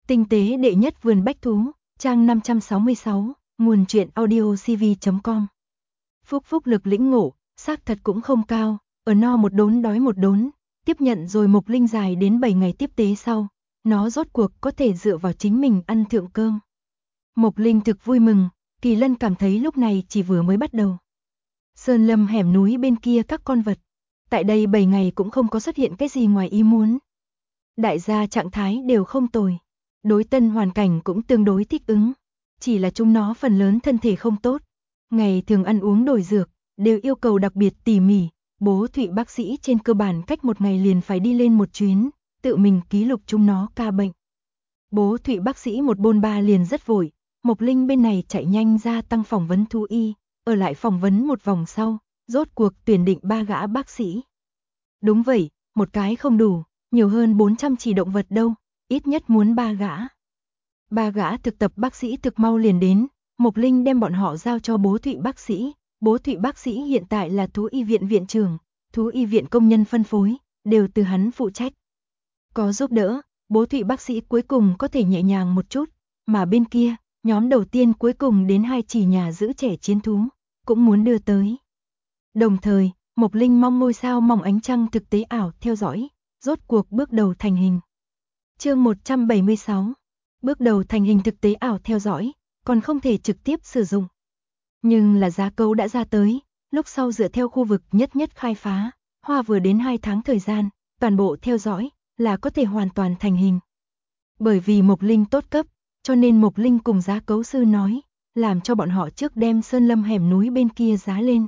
Tinh tế đệ nhất vườn bách thú, trang 566, nguồn truyện audiocv.com. Phúc phúc lực lĩnh ngộ, xác thật cũng không cao, ở no một đốn đói một đốn, tiếp nhận rồi Mộc Linh dài đến 7 ngày tiếp tế sau, nó rốt cuộc có thể dựa vào chính mình ăn thượng cơm. Mộc Linh thực vui mừng, Kỳ Lân cảm thấy lúc này chỉ vừa mới bắt đầu. Sơn lâm hẻm núi bên kia các con vật, tại đây 7 ngày cũng không có xuất hiện cái gì ngoài ý muốn. Đại gia trạng thái đều không tồi, đối tân hoàn cảnh cũng tương đối thích ứng, chỉ là chúng nó phần lớn thân thể không tốt, ngày thường ăn uống đổi dược, đều yêu cầu đặc biệt tỉ mỉ, bố Thụy bác sĩ trên cơ bản cách một ngày liền phải đi lên một chuyến, tự mình ký lục chúng nó ca bệnh. Bố Thụy bác sĩ một bôn ba liền rất vội, Mộc Linh bên này chạy nhanh ra tăng phỏng vấn thú y, ở lại phỏng vấn một vòng sau, rốt cuộc tuyển định 3 gã bác sĩ. Đúng vậy, một cái không đủ, nhiều hơn 400 chỉ động vật đâu, ít nhất muốn 3 gã. 3 gã thực tập bác sĩ thực mau liền đến, Mộc Linh đem bọn họ giao cho bố Thụy bác sĩ. Bố Thụy bác sĩ hiện tại là thú y viện viện trưởng, thú y viện công nhân phân phối, đều từ hắn phụ trách. Có giúp đỡ, bố Thụy bác sĩ cuối cùng có thể nhẹ nhàng một chút, mà bên kia, nhóm đầu tiên cuối cùng đến 2 chỉ nhà giữ trẻ chiến thú, cũng muốn đưa tới. Đồng thời, Mộc Linh mong ngôi sao mỏng ánh trăng thực tế ảo theo dõi, rốt cuộc bước đầu thành hình. Chương 176, bước đầu thành hình thực tế ảo theo dõi, còn không thể trực tiếp sử dụng. Nhưng là giá cấu đã ra tới, lúc sau dựa theo khu vực nhất nhất khai phá, hoa vừa đến 2 tháng thời gian, toàn bộ theo dõi, là có thể hoàn toàn thành hình. Bởi vì Mộc Linh tốt cấp, cho nên Mộc Linh cùng giá cấu sư nói, làm cho bọn họ trước đem sơn lâm hẻm núi bên kia giá lên.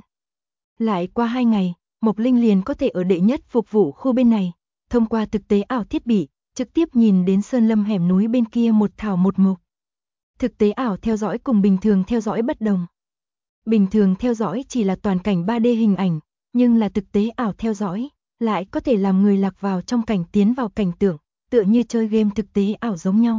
Lại qua 2 ngày, Mộc Linh liền có thể ở đệ nhất phục vụ khu bên này, thông qua thực tế ảo thiết bị, trực tiếp nhìn đến sơn lâm hẻm núi bên kia một thảo một mục. Thực tế ảo theo dõi cùng bình thường theo dõi bất đồng. Bình thường theo dõi chỉ là toàn cảnh 3D hình ảnh, nhưng là thực tế ảo theo dõi, lại có thể làm người lạc vào trong cảnh tiến vào cảnh tượng, tựa như chơi game thực tế ảo giống nhau.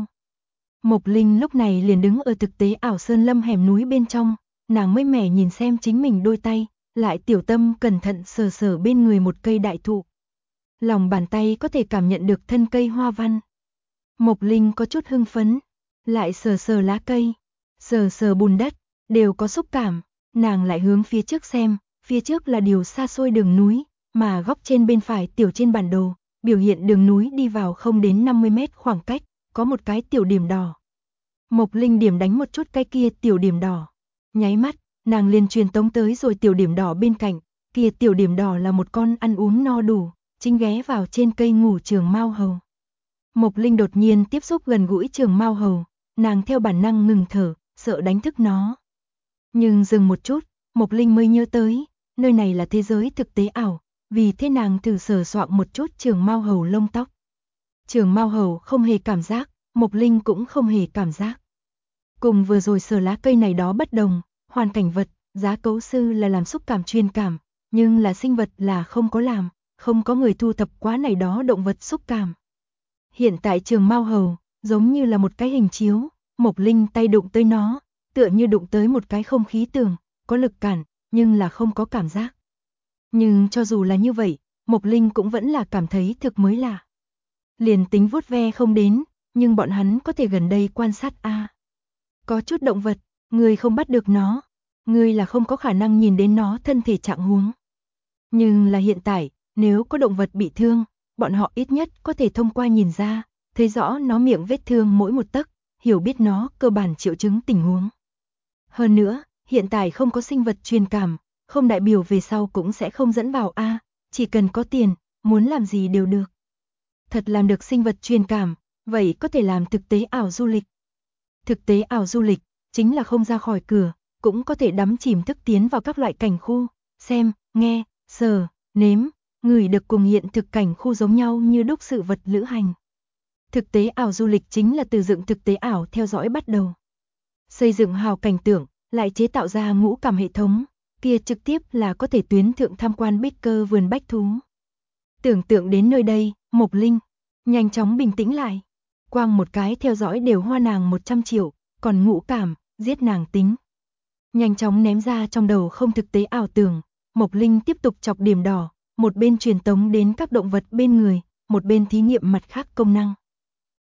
Mộc Linh lúc này liền đứng ở thực tế ảo sơn lâm hẻm núi bên trong, nàng mới mẻ nhìn xem chính mình đôi tay, lại tiểu tâm cẩn thận sờ sờ bên người một cây đại thụ. Lòng bàn tay có thể cảm nhận được thân cây hoa văn. Mộc Linh có chút hưng phấn, lại sờ sờ lá cây, sờ sờ bùn đất, đều có xúc cảm, nàng lại hướng phía trước xem, phía trước là điều xa xôi đường núi, mà góc trên bên phải tiểu trên bản đồ, biểu hiện đường núi đi vào không đến 50 mét khoảng cách, có một cái tiểu điểm đỏ. Mộc Linh điểm đánh một chút cái kia tiểu điểm đỏ, nháy mắt, nàng liền truyền tống tới rồi tiểu điểm đỏ bên cạnh, kia tiểu điểm đỏ là một con ăn uống no đủ, chính ghé vào trên cây ngủ trường mao hầu. Mộc Linh đột nhiên tiếp xúc gần gũi trường mao hầu, nàng theo bản năng ngừng thở, sợ đánh thức nó. Nhưng dừng một chút, Mộc Linh mới nhớ tới, nơi này là thế giới thực tế ảo, vì thế nàng thử sờ soạng một chút trường mao hầu lông tóc. Trường mao hầu không hề cảm giác, Mộc Linh cũng không hề cảm giác. Cùng vừa rồi sờ lá cây này đó bất đồng, hoàn cảnh vật, giá cấu sư là làm xúc cảm truyền cảm, nhưng là sinh vật là không có làm, không có người thu thập quá này đó động vật xúc cảm. Hiện tại trường mao hầu, giống như là một cái hình chiếu, Mộc Linh tay đụng tới nó, tựa như đụng tới một cái không khí tường, có lực cản, nhưng là không có cảm giác. Nhưng cho dù là như vậy, Mộc Linh cũng vẫn là cảm thấy thực mới lạ. Liền tính vuốt ve không đến, nhưng bọn hắn có thể gần đây quan sát a. Có chút động vật, người không bắt được nó, người là không có khả năng nhìn đến nó thân thể trạng huống. Nhưng là hiện tại, nếu có động vật bị thương, bọn họ ít nhất có thể thông qua nhìn ra, thấy rõ nó miệng vết thương mỗi một tấc, hiểu biết nó cơ bản triệu chứng tình huống. Hơn nữa, hiện tại không có sinh vật truyền cảm, không đại biểu về sau cũng sẽ không dẫn vào a, chỉ cần có tiền, muốn làm gì đều được. Thật làm được sinh vật truyền cảm, vậy có thể làm thực tế ảo du lịch. Thực tế ảo du lịch, chính là không ra khỏi cửa, cũng có thể đắm chìm thức tiến vào các loại cảnh khu, xem, nghe, sờ, nếm, ngửi được cùng hiện thực cảnh khu giống nhau như đúc sự vật lữ hành. Thực tế ảo du lịch chính là từ dựng thực tế ảo theo dõi bắt đầu. Xây dựng hào cảnh tượng, lại chế tạo ra ngũ cảm hệ thống, kia trực tiếp là có thể tuyến thượng tham quan bích cơ vườn bách thú. Tưởng tượng đến nơi đây, Mộc Linh nhanh chóng bình tĩnh lại. Quang một cái theo dõi đều hoa nàng 100 triệu, còn ngũ cảm, giết nàng tính. Nhanh chóng ném ra trong đầu không thực tế ảo tưởng, Mộc Linh tiếp tục chọc điểm đỏ, một bên truyền tống đến các động vật bên người, một bên thí nghiệm mặt khác công năng.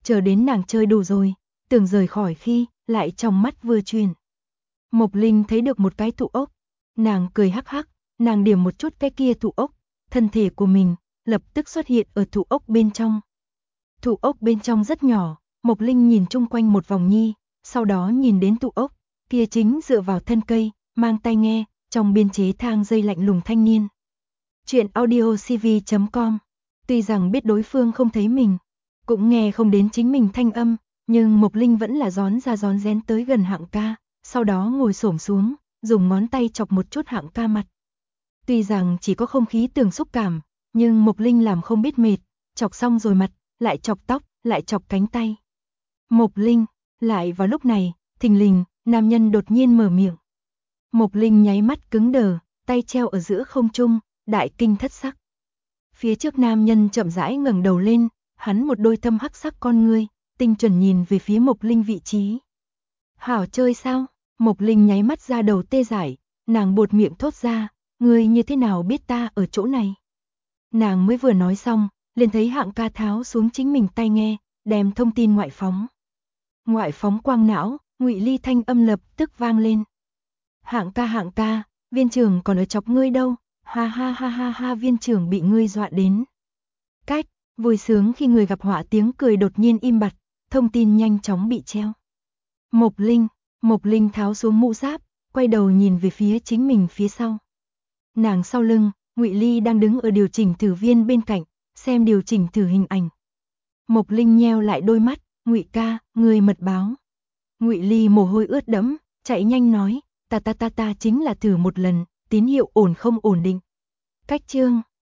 chờ đến nàng chơi đủ rồi, tưởng rời khỏi khi, lại trong mắt vừa chuyển. Mộc Linh thấy được một cái tụ ốc, nàng cười hắc hắc, nàng điểm một chút cái kia tụ ốc, thân thể của mình lập tức xuất hiện ở tụ ốc bên trong. Tụ ốc bên trong rất nhỏ, Mộc Linh nhìn chung quanh một vòng nhi, sau đó nhìn đến tụ ốc, kia chính dựa vào thân cây, mang tai nghe, trong biên chế thang dây lạnh lùng thanh niên. Chuyện audiocv.com. Tuy rằng biết đối phương không thấy mình, cũng nghe không đến chính mình thanh âm, nhưng Mộc Linh vẫn là rón ra rón rén tới gần Hạng ca, sau đó ngồi xổm xuống, dùng ngón tay chọc một chút Hạng ca mặt. Tuy rằng chỉ có không khí tưởng xúc cảm, nhưng Mộc Linh làm không biết mệt, chọc xong rồi mặt, lại chọc tóc, lại chọc cánh tay. Mộc Linh, lại vào lúc này, thình lình, nam nhân đột nhiên mở miệng. Mộc Linh nháy mắt cứng đờ, tay treo ở giữa không trung, đại kinh thất sắc. Phía trước nam nhân chậm rãi ngẩng đầu lên, hắn một đôi thâm hắc sắc con ngươi, tinh chuẩn nhìn về phía Mộc Linh vị trí. Hảo chơi sao? Mộc Linh nháy mắt ra đầu tê dại, nàng buột miệng thốt ra, ngươi như thế nào biết ta ở chỗ này? Nàng mới vừa nói xong, liền thấy Hạng ca tháo xuống chính mình tai nghe, đem thông tin ngoại phóng. Ngoại phóng quang não, Ngụy Ly thanh âm lập tức vang lên. Hạng ca, viên trưởng còn ở chọc ngươi đâu, ha ha ha ha ha, viên trưởng bị ngươi dọa đến. Cách, vui sướng khi người gặp họa tiếng cười đột nhiên im bặt, thông tin nhanh chóng bị treo. Mộc Linh tháo xuống mũ giáp, quay đầu nhìn về phía chính mình phía sau. Nàng sau lưng, Ngụy Ly đang đứng ở điều chỉnh thử viên bên cạnh, xem điều chỉnh thử hình ảnh. Mộc Linh nheo lại đôi mắt, Ngụy ca, ngươi mật báo. Ngụy Ly mồ hôi ướt đẫm, chạy nhanh nói, ta chính là thử một lần, tín hiệu ổn không ổn định. Cách chương